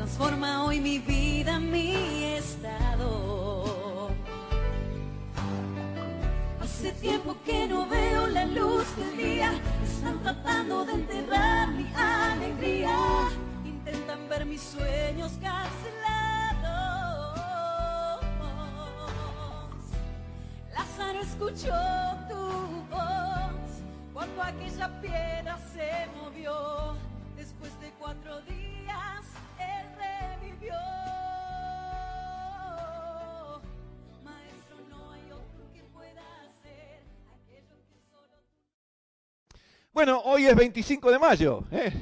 transforma hoy mi vida, mi estado. Hace tiempo que no veo la luz del día, están tratando de enterrar mi alegría, intentan ver mis sueños cancelados. Lázaro escuchó tu voz cuando aquella piedra se movió. Después de 4 días, él revivió. Maestro, no hay otro que pueda hacer aquello que solo tú. Bueno, hoy es 25 de mayo.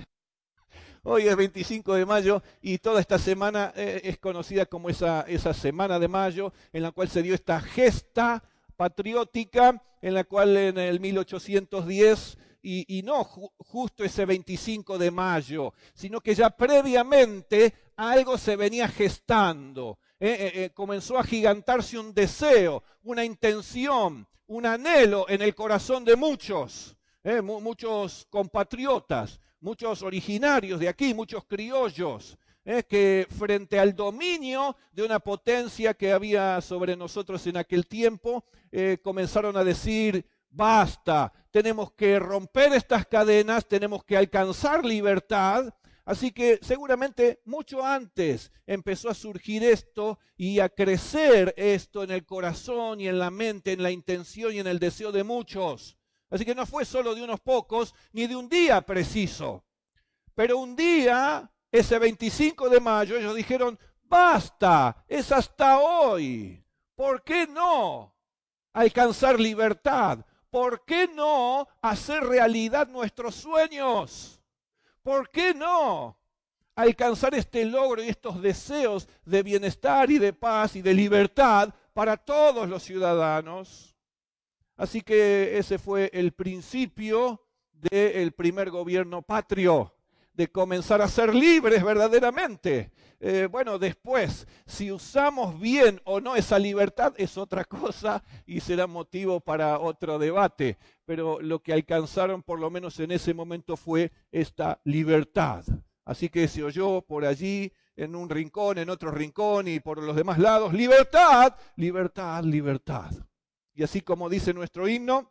Hoy es 25 de mayo y toda esta semana es conocida como esa Semana de Mayo, en la cual se dio esta gesta patriótica, en la cual en el 1810, y no justo ese 25 de mayo, sino que ya previamente algo se venía gestando. Comenzó a agigantarse un deseo, una intención, un anhelo en el corazón de muchos, muchos compatriotas, muchos originarios de aquí, muchos criollos, que frente al dominio de una potencia que había sobre nosotros en aquel tiempo, comenzaron a decir: basta, tenemos que romper estas cadenas, tenemos que alcanzar libertad. Así que seguramente mucho antes empezó a surgir esto y a crecer esto en el corazón y en la mente, en la intención y en el deseo de muchos. Así que no fue solo de unos pocos, ni de un día preciso. Pero un día, ese 25 de mayo, ellos dijeron: basta, es hasta hoy. ¿Por qué no alcanzar libertad? ¿Por qué no hacer realidad nuestros sueños? ¿Por qué no alcanzar este logro y estos deseos de bienestar y de paz y de libertad para todos los ciudadanos? Así que ese fue el principio del primer gobierno patrio, de comenzar a ser libres verdaderamente. Bueno, después, si usamos bien o no esa libertad es otra cosa y será motivo para otro debate. Pero lo que alcanzaron, por lo menos en ese momento, fue esta libertad. Así que se oyó por allí, en un rincón, en otro rincón y por los demás lados: libertad, libertad, libertad. Y así como dice nuestro himno: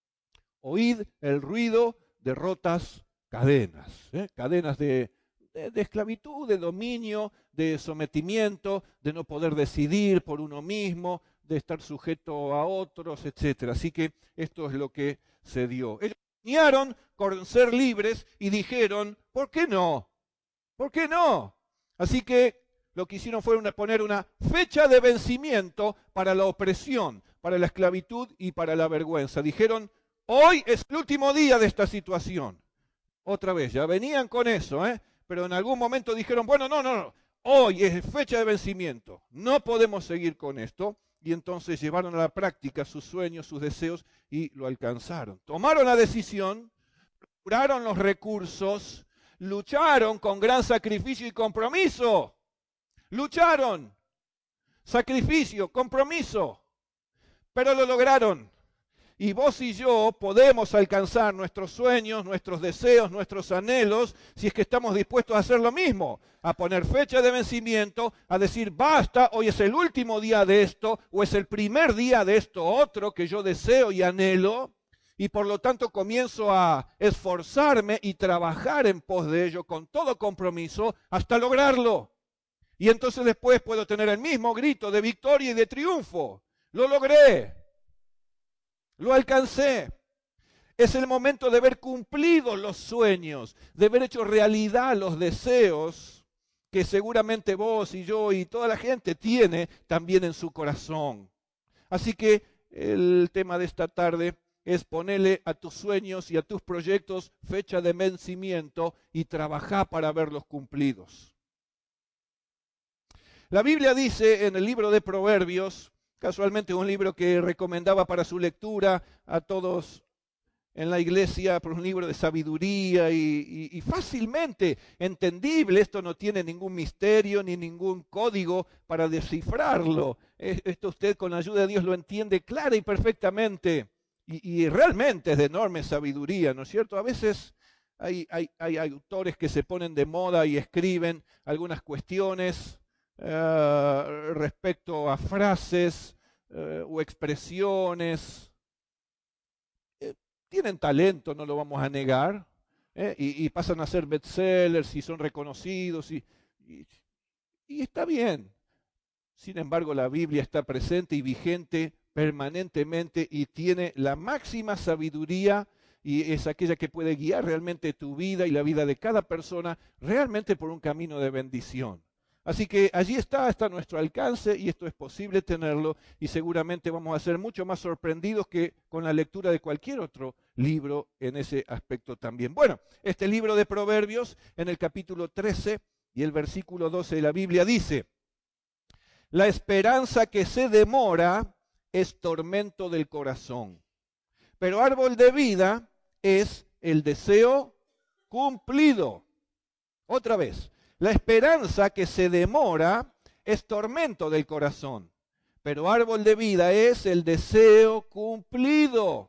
oíd el ruido de rotas cadenas, cadenas de esclavitud, de dominio, de sometimiento, de no poder decidir por uno mismo, de estar sujeto a otros, etc. Así que esto es lo que se dio. Ellos soñaron con ser libres y dijeron: ¿por qué no? ¿Por qué no? Así que lo que hicieron fue poner una fecha de vencimiento para la opresión, para la esclavitud y para la vergüenza. Dijeron: hoy es el último día de esta situación. Otra vez, ya venían con eso, pero en algún momento dijeron: bueno, no, hoy es fecha de vencimiento, no podemos seguir con esto. Y entonces llevaron a la práctica sus sueños, sus deseos y lo alcanzaron. Tomaron la decisión, procuraron los recursos, lucharon con gran sacrificio y compromiso. Lucharon, sacrificio, compromiso, pero lo lograron. Y vos y yo podemos alcanzar nuestros sueños, nuestros deseos, nuestros anhelos, si es que estamos dispuestos a hacer lo mismo, a poner fecha de vencimiento, a decir: basta, hoy es el último día de esto, o es el primer día de esto otro que yo deseo y anhelo, y por lo tanto comienzo a esforzarme y trabajar en pos de ello con todo compromiso hasta lograrlo. Y entonces después puedo tener el mismo grito de victoria y de triunfo: lo logré. Lo alcancé. Es el momento de ver cumplidos los sueños, de ver hecho realidad los deseos que seguramente vos y yo y toda la gente tiene también en su corazón. Así que el tema de esta tarde es ponerle a tus sueños y a tus proyectos fecha de vencimiento y trabajar para verlos cumplidos. La Biblia dice en el libro de Proverbios, casualmente un libro que recomendaba para su lectura a todos en la iglesia, por un libro de sabiduría y fácilmente entendible. Esto no tiene ningún misterio ni ningún código para descifrarlo. Esto usted con la ayuda de Dios lo entiende clara y perfectamente y realmente es de enorme sabiduría, ¿no es cierto? A veces Hay autores que se ponen de moda y escriben algunas cuestiones respecto a frases o expresiones. Tienen talento, no lo vamos a negar, y pasan a ser bestsellers y son reconocidos y, y está bien. Sin embargo, la Biblia está presente y vigente permanentemente y tiene la máxima sabiduría y es aquella que puede guiar realmente tu vida y la vida de cada persona realmente por un camino de bendición. Así que allí está a nuestro alcance y esto es posible tenerlo y seguramente vamos a ser mucho más sorprendidos que con la lectura de cualquier otro libro en ese aspecto también. Bueno, este libro de Proverbios en el capítulo 13 y el versículo 12 de la Biblia dice: la esperanza que se demora es tormento del corazón, pero árbol de vida es el deseo cumplido. Otra vez, la esperanza que se demora es tormento del corazón, pero árbol de vida es el deseo cumplido.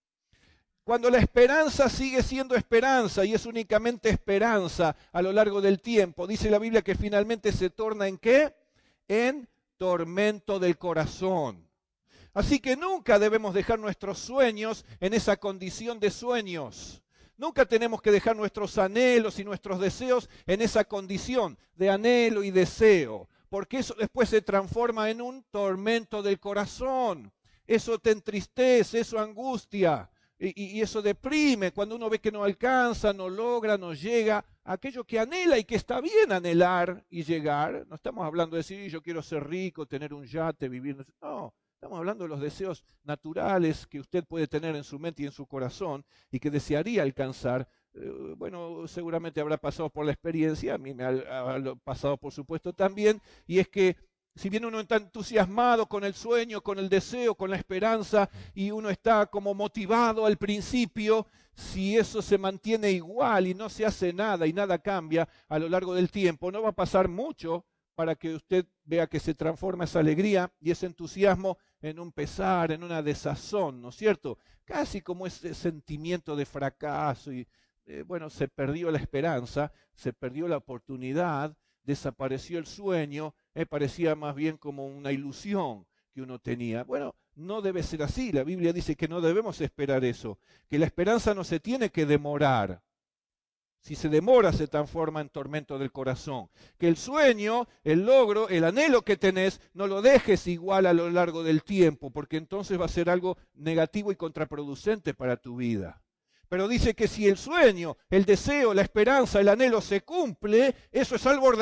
Cuando la esperanza sigue siendo esperanza y es únicamente esperanza a lo largo del tiempo, dice la Biblia que finalmente se torna ¿en qué? En tormento del corazón. Así que nunca debemos dejar nuestros sueños en esa condición de sueños. Nunca tenemos que dejar nuestros anhelos y nuestros deseos en esa condición de anhelo y deseo, porque eso después se transforma en un tormento del corazón. Eso te entristece, eso angustia y eso deprime cuando uno ve que no alcanza, no logra, no llega a aquello que anhela y que está bien anhelar y llegar. No estamos hablando de decir yo quiero ser rico, tener un yate, vivir. No. Estamos hablando de los deseos naturales que usted puede tener en su mente y en su corazón y que desearía alcanzar. Bueno, seguramente habrá pasado por la experiencia, a mí me ha pasado por supuesto también, y es que si bien uno está entusiasmado con el sueño, con el deseo, con la esperanza, y uno está como motivado al principio, si eso se mantiene igual y no se hace nada y nada cambia a lo largo del tiempo, no va a pasar mucho para que usted vea que se transforma esa alegría y ese entusiasmo en un pesar, en una desazón, ¿no es cierto? Casi como ese sentimiento de fracaso y, bueno, se perdió la esperanza, se perdió la oportunidad, desapareció el sueño, parecía más bien como una ilusión que uno tenía. Bueno, no debe ser así, la Biblia dice que no debemos esperar eso, que la esperanza no se tiene que demorar. Si se demora, se transforma en tormento del corazón. Que el sueño, el logro, el anhelo que tenés, no lo dejes igual a lo largo del tiempo, porque entonces va a ser algo negativo y contraproducente para tu vida. Pero dice que si el sueño, el deseo, la esperanza, el anhelo se cumple, eso es árbol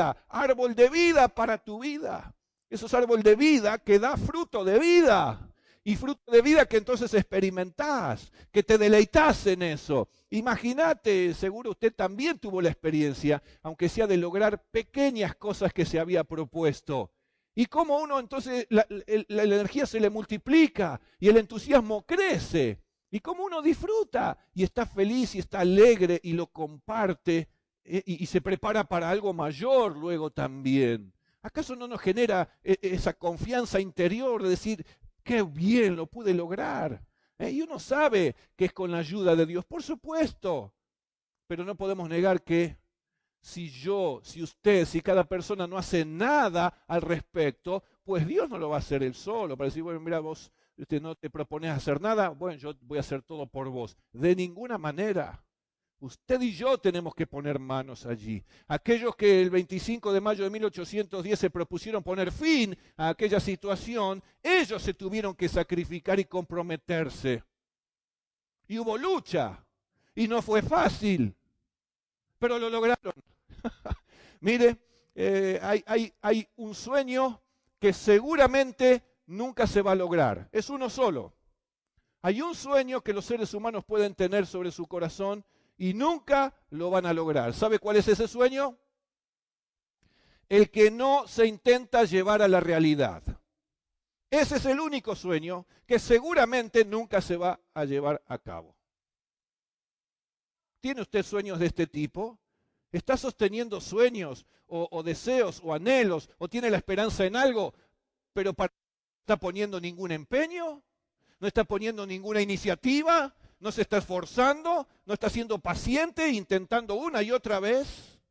de vida para tu vida. Eso es árbol de vida que da fruto de vida. Y fruto de vida que entonces experimentás, que te deleitás en eso. Imagínate, seguro usted también tuvo la experiencia, aunque sea de lograr pequeñas cosas que se había propuesto. Y cómo uno entonces, la energía se le multiplica y el entusiasmo crece. Y cómo uno disfruta y está feliz y está alegre y lo comparte y se prepara para algo mayor luego también. ¿Acaso no nos genera esa confianza interior de decir, qué bien lo pude lograr? Y uno sabe que es con la ayuda de Dios, por supuesto, pero no podemos negar que si usted, si cada persona no hace nada al respecto, pues Dios no lo va a hacer él solo, para decir, bueno, mira, vos no te propones hacer nada, bueno, yo voy a hacer todo por vos. De ninguna manera. Usted y yo tenemos que poner manos allí. Aquellos que el 25 de mayo de 1810 se propusieron poner fin a aquella situación, ellos se tuvieron que sacrificar y comprometerse. Y hubo lucha. Y no fue fácil. Pero lo lograron. Mire, hay un sueño que seguramente nunca se va a lograr. Es uno solo. Hay un sueño que los seres humanos pueden tener sobre su corazón y nunca lo van a lograr. ¿Sabe cuál es ese sueño? El que no se intenta llevar a la realidad. Ese es el único sueño que seguramente nunca se va a llevar a cabo. ¿Tiene usted sueños de este tipo? ¿Está sosteniendo sueños o deseos o anhelos o tiene la esperanza en algo, pero no está poniendo ningún empeño? no está poniendo ninguna iniciativa, no se está esforzando, no está siendo paciente, intentando una y otra vez.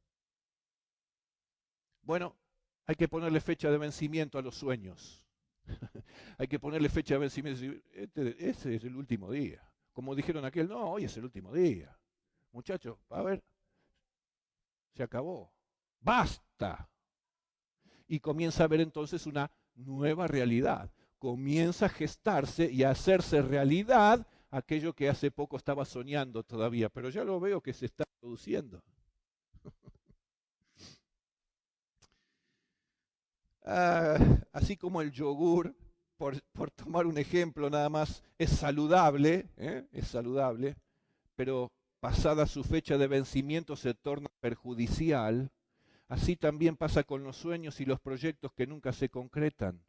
Bueno, hay que ponerle fecha de vencimiento a los sueños. Hay que ponerle fecha de vencimiento. Ese es el último día. Como dijeron aquel, no, hoy es el último día. Muchachos, a ver, se acabó. Basta. Y comienza a haber entonces una nueva realidad. Comienza a gestarse y a hacerse realidad aquello que hace poco estaba soñando todavía, pero ya lo veo que se está produciendo. Así como el yogur, por tomar un ejemplo nada más, es saludable, pero pasada su fecha de vencimiento se torna perjudicial. Así también pasa con los sueños y los proyectos que nunca se concretan.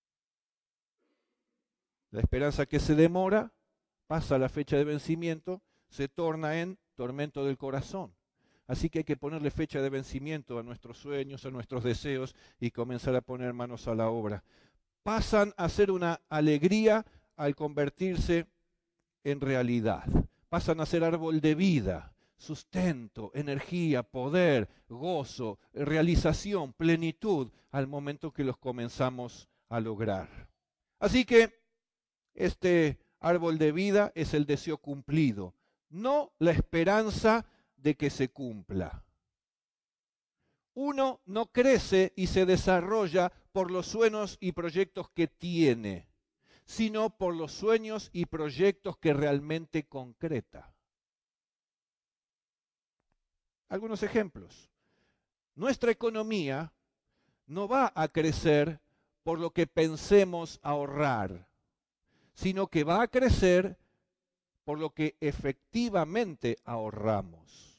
La esperanza que se demora, pasa la fecha de vencimiento, se torna en tormento del corazón. Así que hay que ponerle fecha de vencimiento a nuestros sueños, a nuestros deseos y comenzar a poner manos a la obra. Pasan a ser una alegría al convertirse en realidad. Pasan a ser árbol de vida, sustento, energía, poder, gozo, realización, plenitud al momento que los comenzamos a lograr. Así que este árbol de vida es el deseo cumplido, no la esperanza de que se cumpla. Uno no crece y se desarrolla por los sueños y proyectos que tiene, sino por los sueños y proyectos que realmente concreta. Algunos ejemplos. Nuestra economía no va a crecer por lo que pensemos ahorrar, sino que va a crecer por lo que efectivamente ahorramos.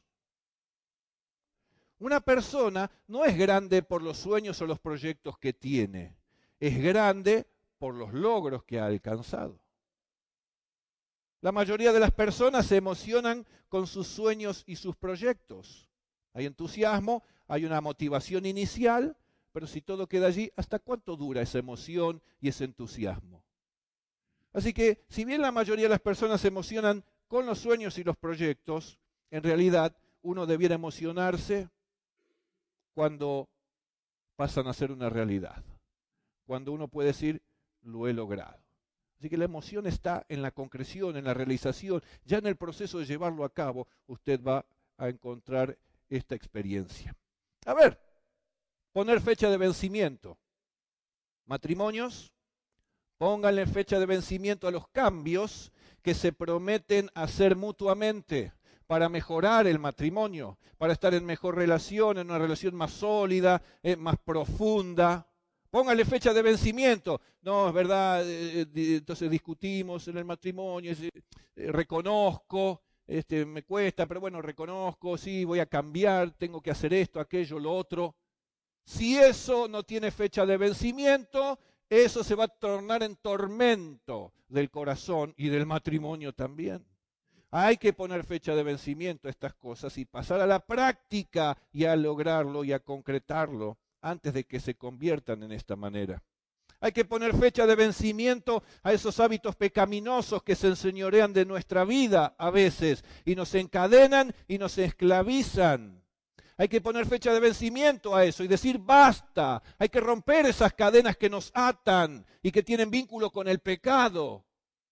Una persona no es grande por los sueños o los proyectos que tiene, es grande por los logros que ha alcanzado. La mayoría de las personas se emocionan con sus sueños y sus proyectos. Hay entusiasmo, hay una motivación inicial, pero si todo queda allí, ¿hasta cuánto dura esa emoción y ese entusiasmo? Así que, si bien la mayoría de las personas se emocionan con los sueños y los proyectos, en realidad uno debiera emocionarse cuando pasan a ser una realidad, cuando uno puede decir, lo he logrado. Así que la emoción está en la concreción, en la realización, ya en el proceso de llevarlo a cabo, usted va a encontrar esta experiencia. A ver, poner fecha de vencimiento. Matrimonios, pónganle fecha de vencimiento a los cambios que se prometen hacer mutuamente para mejorar el matrimonio, para estar en mejor relación, en una relación más sólida, más profunda. Póngale fecha de vencimiento. No, es verdad, entonces discutimos en el matrimonio, reconozco, me cuesta, pero bueno, reconozco, sí, voy a cambiar, tengo que hacer esto, aquello, lo otro. Si eso no tiene fecha de vencimiento, eso se va a tornar en tormento del corazón y del matrimonio también. Hay que poner fecha de vencimiento a estas cosas y pasar a la práctica y a lograrlo y a concretarlo antes de que se conviertan en esta manera. Hay que poner fecha de vencimiento a esos hábitos pecaminosos que se enseñorean de nuestra vida a veces y nos encadenan y nos esclavizan. Hay que poner fecha de vencimiento a eso y decir basta. Hay que romper esas cadenas que nos atan y que tienen vínculo con el pecado.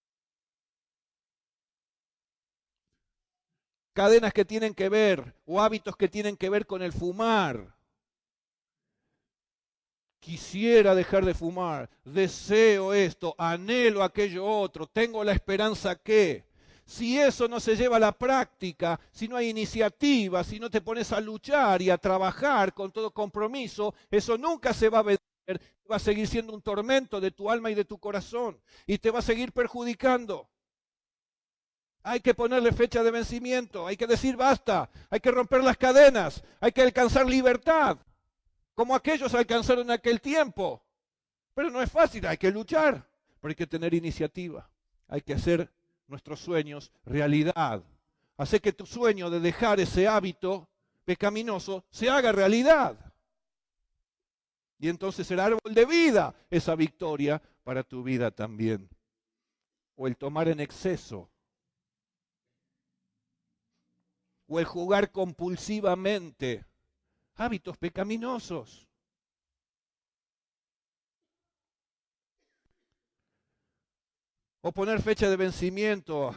Cadenas que tienen que ver o hábitos que tienen que ver con el fumar. Quisiera dejar de fumar, deseo esto, anhelo aquello otro, tengo la esperanza que... Si eso no se lleva a la práctica, si no hay iniciativa, si no te pones a luchar y a trabajar con todo compromiso, eso nunca se va a vencer, va a seguir siendo un tormento de tu alma y de tu corazón y te va a seguir perjudicando. Hay que ponerle fecha de vencimiento, hay que decir basta, hay que romper las cadenas, hay que alcanzar libertad, como aquellos alcanzaron en aquel tiempo. Pero no es fácil, hay que luchar, pero hay que tener iniciativa, hay que hacer nuestros sueños realidad. Hacer que tu sueño de dejar ese hábito pecaminoso se haga realidad. Y entonces será árbol de vida esa victoria para tu vida también. o el tomar en exceso, o el jugar compulsivamente, hábitos pecaminosos. O poner fecha de vencimiento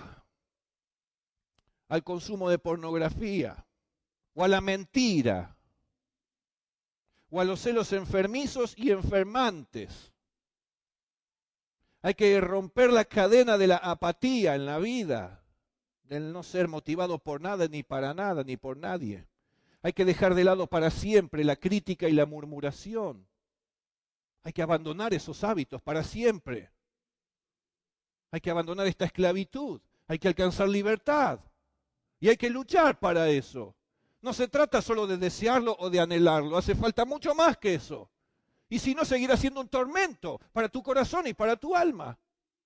al consumo de pornografía, o a la mentira, o a los celos enfermizos y enfermantes. Hay que romper la cadena de la apatía en la vida, del no ser motivado por nada, ni para nada, ni por nadie. Hay que dejar de lado para siempre la crítica y la murmuración. Hay que abandonar esos hábitos para siempre. Hay que abandonar esta esclavitud. Hay que alcanzar libertad. Y hay que luchar para eso. No se trata solo de desearlo o de anhelarlo. Hace falta mucho más que eso. Y si no, seguirá siendo un tormento para tu corazón y para tu alma.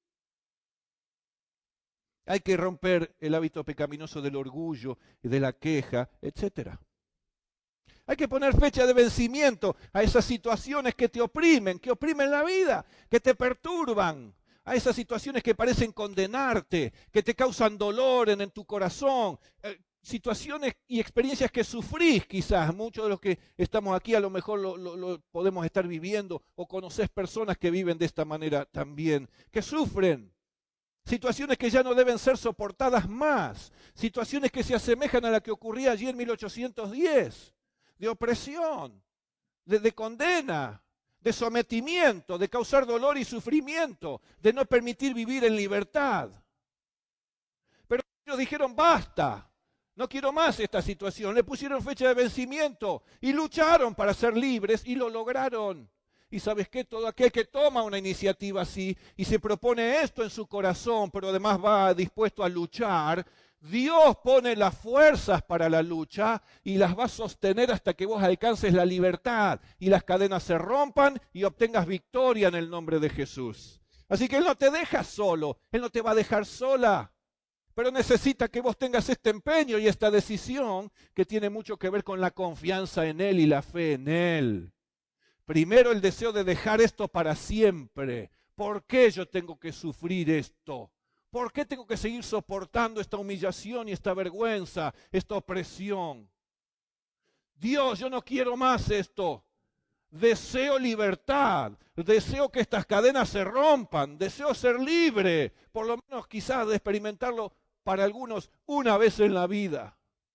Hay que romper el hábito pecaminoso del orgullo y de la queja, etc. Hay que poner fecha de vencimiento a esas situaciones que te oprimen, que oprimen la vida, que te perturban, a esas situaciones que parecen condenarte, que te causan dolor en tu corazón, situaciones y experiencias que sufrís quizás. Muchos de los que estamos aquí a lo mejor lo podemos estar viviendo, o conocés personas que viven de esta manera también, que sufren. Situaciones que ya no deben ser soportadas más, situaciones que se asemejan a la que ocurría allí en 1810, de opresión, de condena, de sometimiento, de causar dolor y sufrimiento, de no permitir vivir en libertad. Pero ellos dijeron, basta, no quiero más esta situación. Le pusieron fecha de vencimiento y lucharon para ser libres y lo lograron. Y ¿sabes qué? Todo aquel que toma una iniciativa así y se propone esto en su corazón, pero además va dispuesto a luchar, Dios pone las fuerzas para la lucha y las va a sostener hasta que vos alcances la libertad y las cadenas se rompan y obtengas victoria en el nombre de Jesús. Así que Él no te deja solo, Él no te va a dejar sola, pero necesita que vos tengas este empeño y esta decisión que tiene mucho que ver con la confianza en Él y la fe en Él. Primero, el deseo de dejar esto para siempre. ¿Por qué yo tengo que sufrir esto? ¿Por qué tengo que seguir soportando esta humillación y esta vergüenza, esta opresión? Dios, yo no quiero más esto. Deseo libertad, deseo que estas cadenas se rompan, deseo ser libre, por lo menos quizás de experimentarlo para algunos una vez en la vida.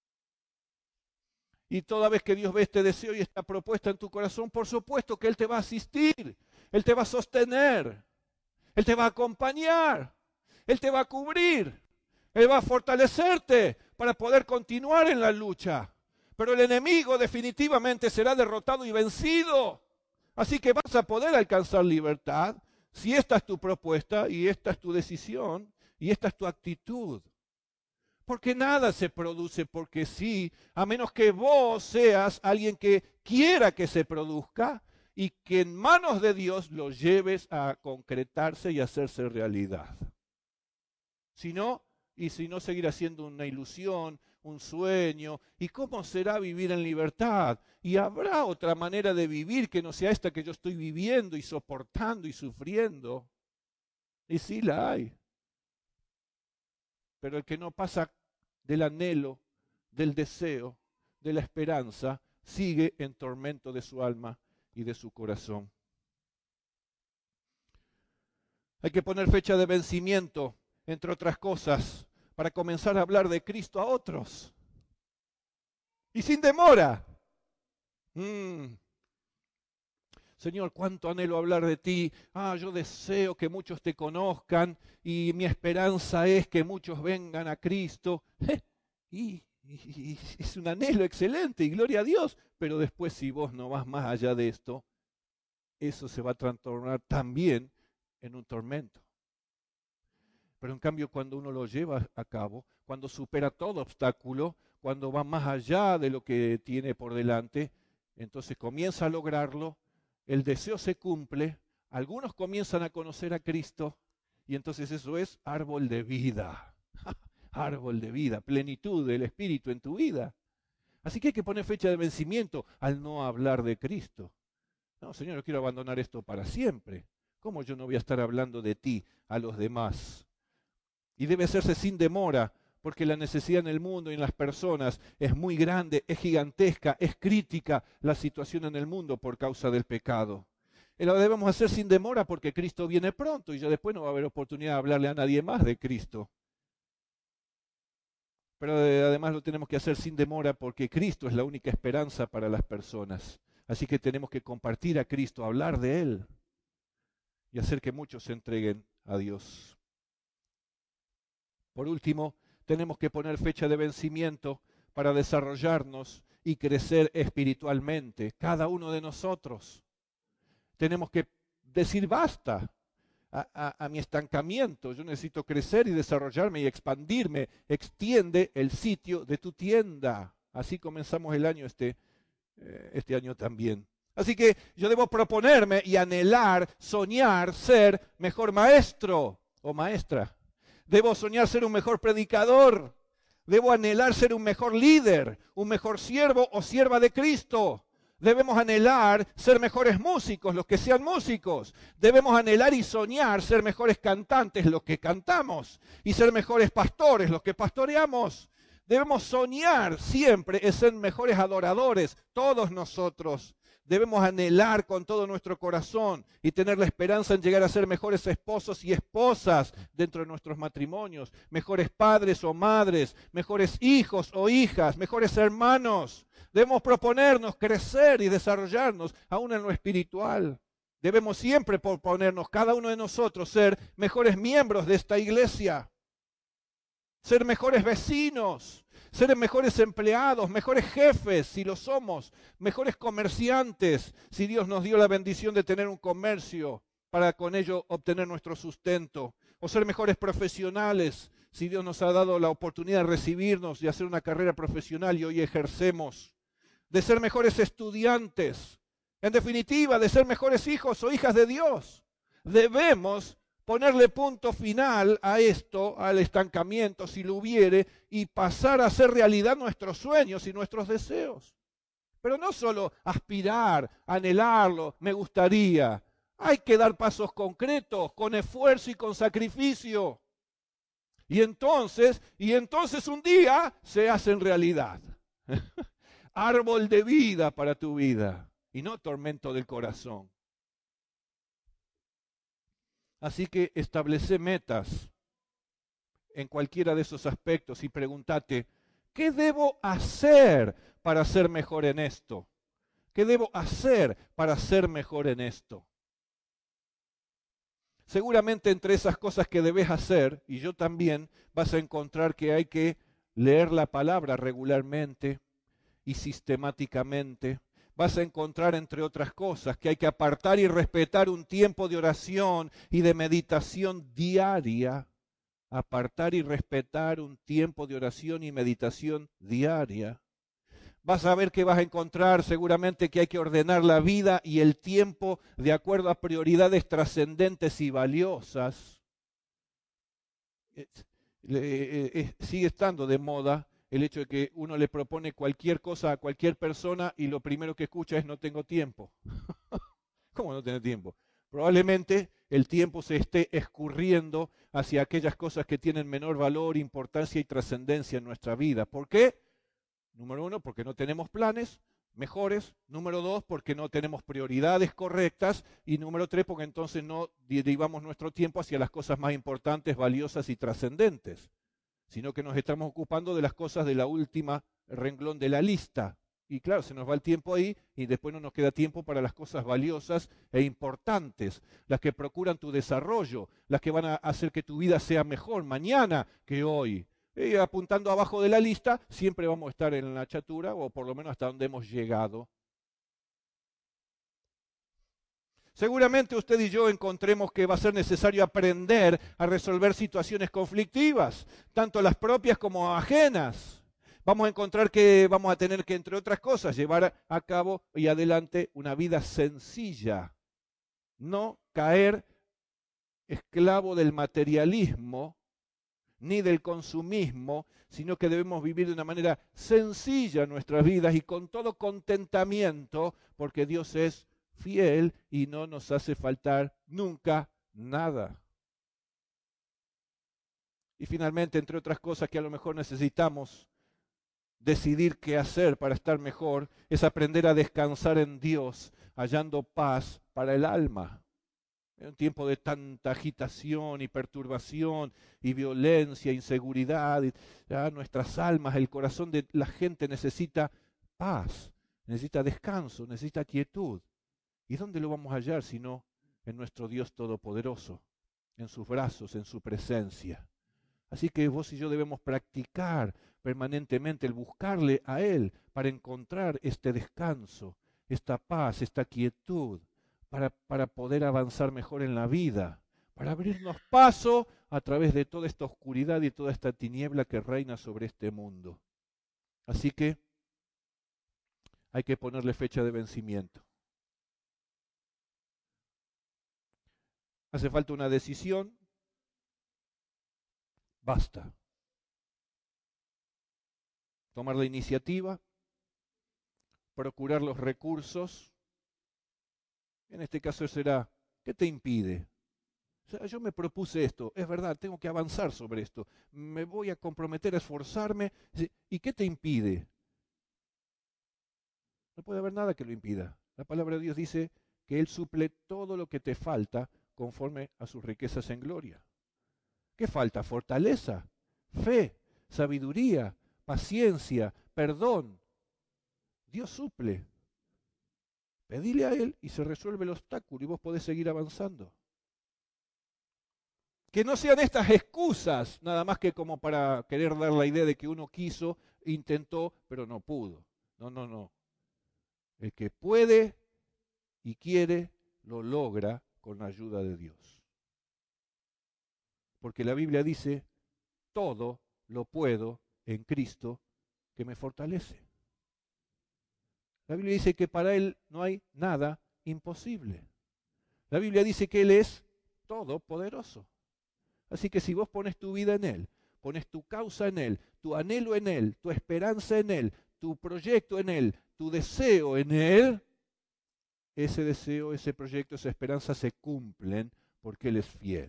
Y toda vez que Dios ve este deseo y esta propuesta en tu corazón, por supuesto que Él te va a asistir, Él te va a sostener, Él te va a acompañar, Él te va a cubrir, Él va a fortalecerte para poder continuar en la lucha. Pero el enemigo definitivamente será derrotado y vencido. Así que vas a poder alcanzar libertad si esta es tu propuesta y esta es tu decisión y esta es tu actitud. Porque nada se produce porque sí, a menos que vos seas alguien que quiera que se produzca y que en manos de Dios lo lleves a concretarse y hacerse realidad. Si no seguirá siendo una ilusión, un sueño. ¿Y cómo será vivir en libertad? Y habrá otra manera de vivir que no sea esta que yo estoy viviendo y soportando y sufriendo. Y sí la hay. Pero el que no pasa del anhelo, del deseo, de la esperanza, sigue en tormento de su alma y de su corazón. Hay que poner fecha de vencimiento, entre otras cosas, para comenzar a hablar de Cristo a otros. Y sin demora. Señor, cuánto anhelo hablar de ti. Yo deseo que muchos te conozcan y mi esperanza es que muchos vengan a Cristo. Y es un anhelo excelente y gloria a Dios. Pero después, si vos no vas más allá de esto, eso se va a transformar también en un tormento. Pero en cambio, cuando uno lo lleva a cabo, cuando supera todo obstáculo, cuando va más allá de lo que tiene por delante, entonces comienza a lograrlo. El deseo se cumple, algunos comienzan a conocer a Cristo y entonces eso es árbol de vida, árbol de vida, plenitud del Espíritu en tu vida. Así que hay que poner fecha de vencimiento al no hablar de Cristo. No, Señor, yo quiero abandonar esto para siempre. ¿Cómo yo no voy a estar hablando de ti a los demás? Y debe hacerse sin demora, porque la necesidad en el mundo y en las personas es muy grande, es gigantesca, es crítica la situación en el mundo por causa del pecado. Y lo debemos hacer sin demora porque Cristo viene pronto y ya después no va a haber oportunidad de hablarle a nadie más de Cristo. Pero además lo tenemos que hacer sin demora porque Cristo es la única esperanza para las personas. Así que tenemos que compartir a Cristo, hablar de Él y hacer que muchos se entreguen a Dios. Por último, tenemos que poner fecha de vencimiento para desarrollarnos y crecer espiritualmente. Cada uno de nosotros tenemos que decir basta a mi estancamiento. Yo necesito crecer y desarrollarme y expandirme. Extiende el sitio de tu tienda. Así comenzamos el año este año también. Así que yo debo proponerme y anhelar, soñar, ser mejor maestro o maestra. Debo soñar ser un mejor predicador. Debo anhelar ser un mejor líder, un mejor siervo o sierva de Cristo. Debemos anhelar ser mejores músicos, los que sean músicos. Debemos anhelar y soñar ser mejores cantantes, los que cantamos. Y ser mejores pastores, los que pastoreamos. Debemos soñar siempre ser mejores adoradores, todos nosotros. Debemos anhelar con todo nuestro corazón y tener la esperanza en llegar a ser mejores esposos y esposas dentro de nuestros matrimonios, mejores padres o madres, mejores hijos o hijas, mejores hermanos. Debemos proponernos crecer y desarrollarnos aún en lo espiritual. Debemos siempre proponernos, cada uno de nosotros, ser mejores miembros de esta iglesia, ser mejores vecinos, ser mejores empleados, mejores jefes, si lo somos, mejores comerciantes, si Dios nos dio la bendición de tener un comercio para con ello obtener nuestro sustento, o ser mejores profesionales, si Dios nos ha dado la oportunidad de recibirnos y hacer una carrera profesional y hoy ejercemos, de ser mejores estudiantes, en definitiva, de ser mejores hijos o hijas de Dios. Debemos ponerle punto final a esto, al estancamiento, si lo hubiere, y pasar a hacer realidad nuestros sueños y nuestros deseos. Pero no solo aspirar, anhelarlo, me gustaría. Hay que dar pasos concretos, con esfuerzo y con sacrificio. Y entonces un día se hacen realidad. Árbol de vida para tu vida y no tormento del corazón. Así que establece metas en cualquiera de esos aspectos y pregúntate, ¿qué debo hacer para ser mejor en esto? ¿Qué debo hacer para ser mejor en esto? Seguramente entre esas cosas que debes hacer, y yo también, vas a encontrar que hay que leer la palabra regularmente y sistemáticamente. Vas a encontrar, entre otras cosas, que hay que apartar y respetar un tiempo de oración y de meditación diaria. Apartar y respetar un tiempo de oración y meditación diaria. Vas a ver que vas a encontrar seguramente que hay que ordenar la vida y el tiempo de acuerdo a prioridades trascendentes y valiosas. Sigue estando de moda el hecho de que uno le propone cualquier cosa a cualquier persona y lo primero que escucha es no tengo tiempo. ¿Cómo no tener tiempo? Probablemente el tiempo se esté escurriendo hacia aquellas cosas que tienen menor valor, importancia y trascendencia en nuestra vida. ¿Por qué? Número uno, porque no tenemos planes mejores. Número dos, porque no tenemos prioridades correctas. Y número tres, porque entonces no derivamos nuestro tiempo hacia las cosas más importantes, valiosas y trascendentes, sino que nos estamos ocupando de las cosas de la última renglón de la lista. Y claro, se nos va el tiempo ahí y después no nos queda tiempo para las cosas valiosas e importantes, las que procuran tu desarrollo, las que van a hacer que tu vida sea mejor mañana que hoy. Y apuntando abajo de la lista, siempre vamos a estar en la chatura o por lo menos hasta donde hemos llegado. Seguramente usted y yo encontremos que va a ser necesario aprender a resolver situaciones conflictivas, tanto las propias como ajenas. Vamos a encontrar que vamos a tener que, entre otras cosas, llevar a cabo y adelante una vida sencilla. No caer esclavo del materialismo ni del consumismo, sino que debemos vivir de una manera sencilla en nuestras vidas y con todo contentamiento, porque Dios es fiel y no nos hace faltar nunca nada. Y finalmente, entre otras cosas que a lo mejor necesitamos decidir qué hacer para estar mejor, es aprender a descansar en Dios, hallando paz para el alma. En un tiempo de tanta agitación y perturbación y violencia, inseguridad, ya nuestras almas, el corazón de la gente necesita paz, necesita descanso, necesita quietud. ¿Y dónde lo vamos a hallar sino en nuestro Dios Todopoderoso, en sus brazos, en su presencia? Así que vos y yo debemos practicar permanentemente el buscarle a Él para encontrar este descanso, esta paz, esta quietud, para poder avanzar mejor en la vida, para abrirnos paso a través de toda esta oscuridad y toda esta tiniebla que reina sobre este mundo. Así que hay que ponerle fecha de vencimiento. Hace falta una decisión. Basta. Tomar la iniciativa, procurar los recursos. En este caso será, ¿qué te impide? O sea, yo me propuse esto, es verdad, tengo que avanzar sobre esto, me voy a comprometer a esforzarme. ¿Y qué te impide? No puede haber nada que lo impida. La palabra de Dios dice que Él suple todo lo que te falta conforme a sus riquezas en gloria. ¿Qué falta? Fortaleza, fe, sabiduría, paciencia, perdón. Dios suple. Pedile a Él y se resuelve el obstáculo y vos podés seguir avanzando. Que no sean estas excusas, nada más que como para querer dar la idea de que uno quiso, intentó, pero no pudo. No, no, no. El que puede y quiere, lo logra con la ayuda de Dios. Porque la Biblia dice, todo lo puedo en Cristo que me fortalece. La Biblia dice que para Él no hay nada imposible. La Biblia dice que Él es todopoderoso. Así que si vos pones tu vida en Él, pones tu causa en Él, tu anhelo en Él, tu esperanza en Él, tu proyecto en Él, tu deseo en Él, ese deseo, ese proyecto, esa esperanza se cumplen porque Él es fiel.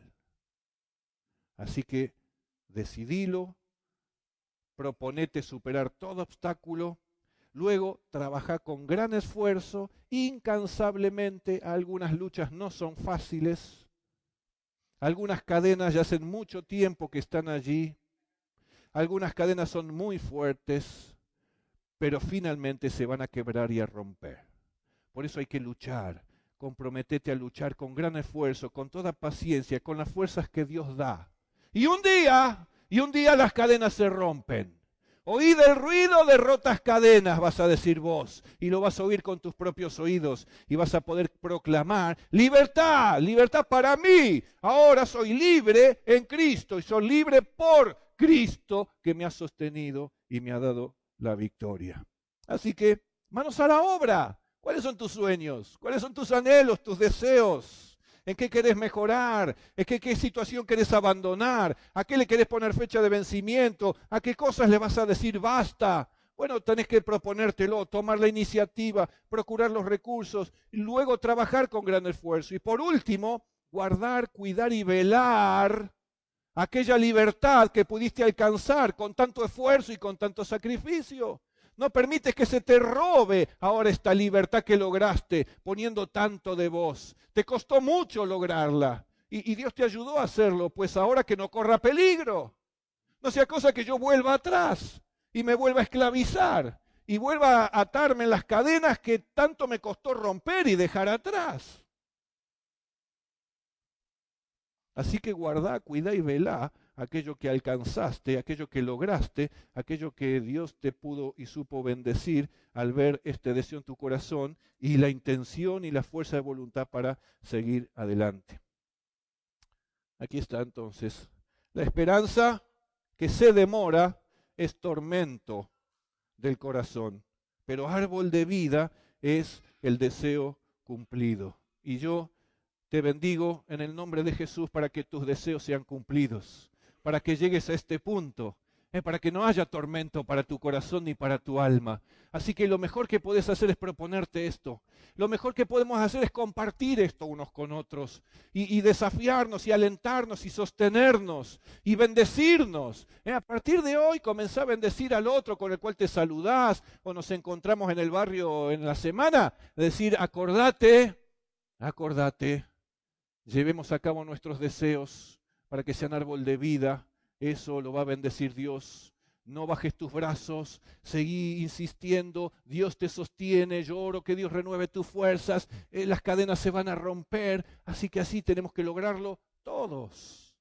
Así que decidilo, proponete superar todo obstáculo, luego trabaja con gran esfuerzo, incansablemente. Algunas luchas no son fáciles, algunas cadenas ya hacen mucho tiempo que están allí, algunas cadenas son muy fuertes, pero finalmente se van a quebrar y a romper. Por eso hay que luchar, comprometete a luchar con gran esfuerzo, con toda paciencia, con las fuerzas que Dios da. Y un día las cadenas se rompen. Oíd el ruido de rotas cadenas, vas a decir vos, y lo vas a oír con tus propios oídos, y vas a poder proclamar, libertad, libertad para mí. Ahora soy libre en Cristo, y soy libre por Cristo, que me ha sostenido y me ha dado la victoria. Así que, manos a la obra. ¿Cuáles son tus sueños? ¿Cuáles son tus anhelos, tus deseos? ¿En qué querés mejorar? ¿En qué situación querés abandonar? ¿A qué le querés poner fecha de vencimiento? ¿A qué cosas le vas a decir basta? Bueno, tenés que proponértelo, tomar la iniciativa, procurar los recursos, y luego trabajar con gran esfuerzo. Y por último, guardar, cuidar y velar aquella libertad que pudiste alcanzar con tanto esfuerzo y con tanto sacrificio. No permites que se te robe ahora esta libertad que lograste poniendo tanto de vos. Te costó mucho lograrla y Dios te ayudó a hacerlo, pues ahora que no corra peligro. No sea cosa que yo vuelva atrás y me vuelva a esclavizar y vuelva a atarme en las cadenas que tanto me costó romper y dejar atrás. Así que guardá, cuidá y velá aquello que alcanzaste, aquello que lograste, aquello que Dios te pudo y supo bendecir al ver este deseo en tu corazón y la intención y la fuerza de voluntad para seguir adelante. Aquí está entonces. La esperanza que se demora es tormento del corazón, pero árbol de vida es el deseo cumplido. Y yo te bendigo en el nombre de Jesús para que tus deseos sean cumplidos, para que llegues a este punto para que no haya tormento para tu corazón ni para tu alma. Así que lo mejor que puedes hacer es proponerte esto. Lo mejor que podemos hacer es compartir esto unos con otros y desafiarnos y alentarnos y sostenernos y bendecirnos. A partir de hoy comenzá a bendecir al otro con el cual te saludás o nos encontramos en el barrio en la semana. Decir, acordate, llevemos a cabo nuestros deseos para que sean árbol de vida. Eso lo va a bendecir Dios. No bajes tus brazos, seguí insistiendo, Dios te sostiene, yo oro que Dios renueve tus fuerzas, las cadenas se van a romper, así que así tenemos que lograrlo todos.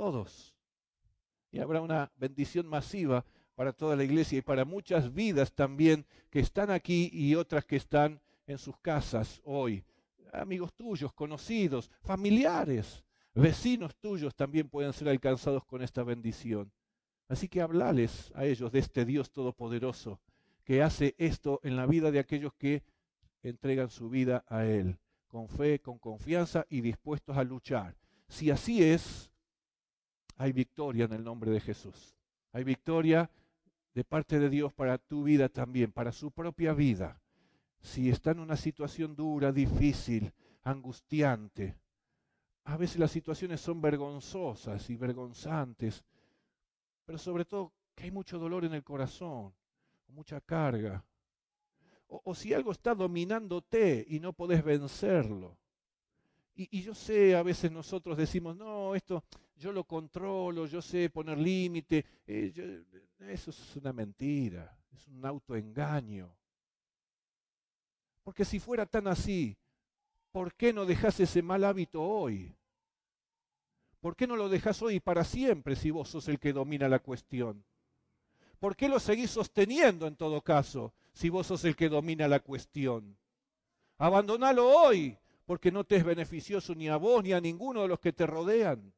Y habrá una bendición masiva para toda la iglesia y para muchas vidas también que están aquí y otras que están en sus casas hoy. Amigos tuyos, conocidos, familiares, vecinos tuyos también pueden ser alcanzados con esta bendición. Así que hablales a ellos de este Dios todopoderoso que hace esto en la vida de aquellos que entregan su vida a Él, con fe, con confianza y dispuestos a luchar. Si así es, hay victoria en el nombre de Jesús. Hay victoria de parte de Dios para tu vida también, para su propia vida. Si está en una situación dura, difícil, angustiante, a veces las situaciones son vergonzosas y vergonzantes, pero sobre todo que hay mucho dolor en el corazón, mucha carga. O si algo está dominándote y no podés vencerlo. Y yo sé, a veces nosotros decimos, no, esto yo lo controlo, yo sé poner límite. Eso es una mentira, es un autoengaño. Porque si fuera tan así, ¿por qué no dejás ese mal hábito hoy? ¿Por qué no lo dejás hoy para siempre si vos sos el que domina la cuestión? ¿Por qué lo seguís sosteniendo en todo caso si vos sos el que domina la cuestión? Abandonalo hoy, porque no te es beneficioso ni a vos ni a ninguno de los que te rodean.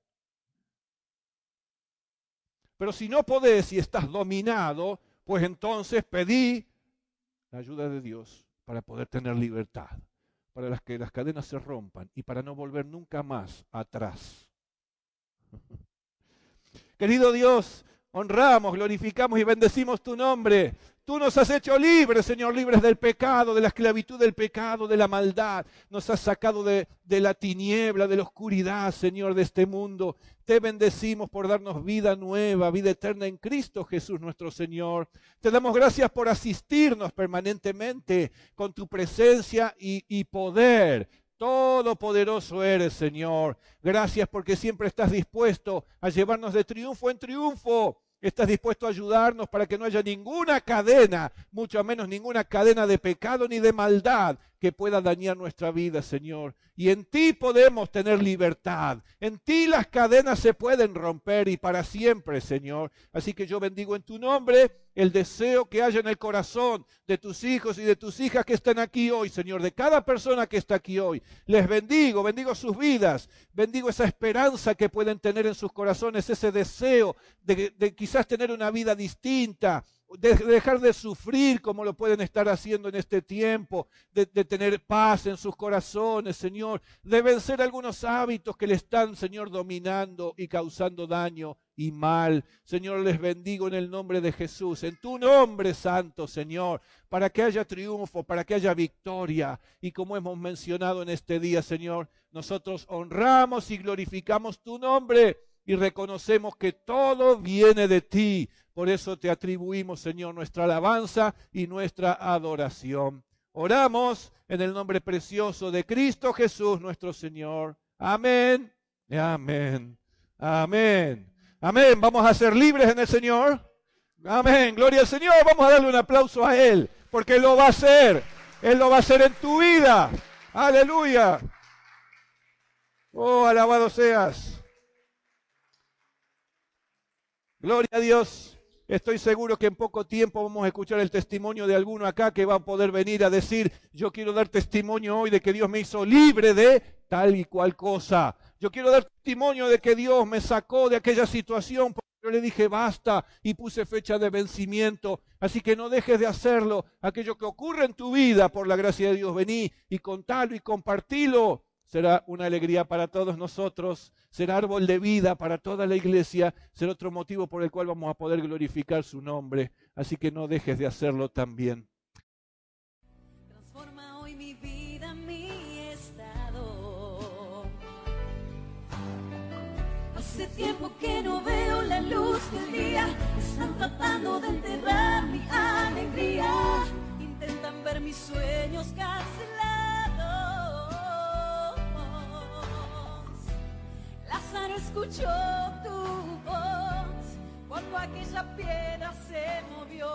Pero si no podés y estás dominado, pues entonces pedí la ayuda de Dios para poder tener libertad, para que las cadenas se rompan y para no volver nunca más atrás. Querido Dios, honramos, glorificamos y bendecimos tu nombre. Tú nos has hecho libres, Señor, libres del pecado, de la esclavitud del pecado, de la maldad. Nos has sacado de la tiniebla, de la oscuridad, Señor, de este mundo. Te bendecimos por darnos vida nueva, vida eterna en Cristo Jesús nuestro Señor. Te damos gracias por asistirnos permanentemente con tu presencia y poder. Todopoderoso eres, Señor. Gracias porque siempre estás dispuesto a llevarnos de triunfo en triunfo. Estás dispuesto a ayudarnos para que no haya ninguna cadena, mucho menos ninguna cadena de pecado ni de maldad que pueda dañar nuestra vida, Señor. Y en ti podemos tener libertad. En ti las cadenas se pueden romper y para siempre, Señor. Así que yo bendigo en tu nombre el deseo que haya en el corazón de tus hijos y de tus hijas que están aquí hoy, Señor, de cada persona que está aquí hoy. Les bendigo sus vidas, bendigo esa esperanza que pueden tener en sus corazones, ese deseo de quizás tener una vida distinta, de dejar de sufrir como lo pueden estar haciendo en este tiempo, de tener paz en sus corazones, Señor, de vencer algunos hábitos que le están, Señor, dominando y causando daño y mal. Señor, les bendigo en el nombre de Jesús, en tu nombre santo, Señor, para que haya triunfo, para que haya victoria. Y como hemos mencionado en este día, Señor, nosotros honramos y glorificamos tu nombre y reconocemos que todo viene de ti. Por eso te atribuimos, Señor, nuestra alabanza y nuestra adoración. Oramos en el nombre precioso de Cristo Jesús, nuestro Señor. Amén. Amén. Amén. Amén. Vamos a ser libres en el Señor. Amén. Gloria al Señor. Vamos a darle un aplauso a Él, porque Él lo va a hacer. Él lo va a hacer en tu vida. Aleluya. Oh, alabado seas. Gloria a Dios. Estoy seguro que en poco tiempo vamos a escuchar el testimonio de alguno acá que va a poder venir a decir, yo quiero dar testimonio hoy de que Dios me hizo libre de tal y cual cosa. Yo quiero dar testimonio de que Dios me sacó de aquella situación porque yo le dije basta y puse fecha de vencimiento. Así que no dejes de hacerlo. Aquello que ocurre en tu vida, por la gracia de Dios, vení y contalo y compartilo. será una alegría para todos nosotros, será árbol de vida para toda la iglesia, será otro motivo por el cual vamos a poder glorificar su nombre. Así que no dejes de hacerlo también. Transforma hoy mi vida, mi estado. Hace tiempo que no veo la luz del día, están tratando de enterrar mi alegría, intentan ver mis sueños cancelados. Lázaro escuchó tu voz cuando aquella piedra se movió.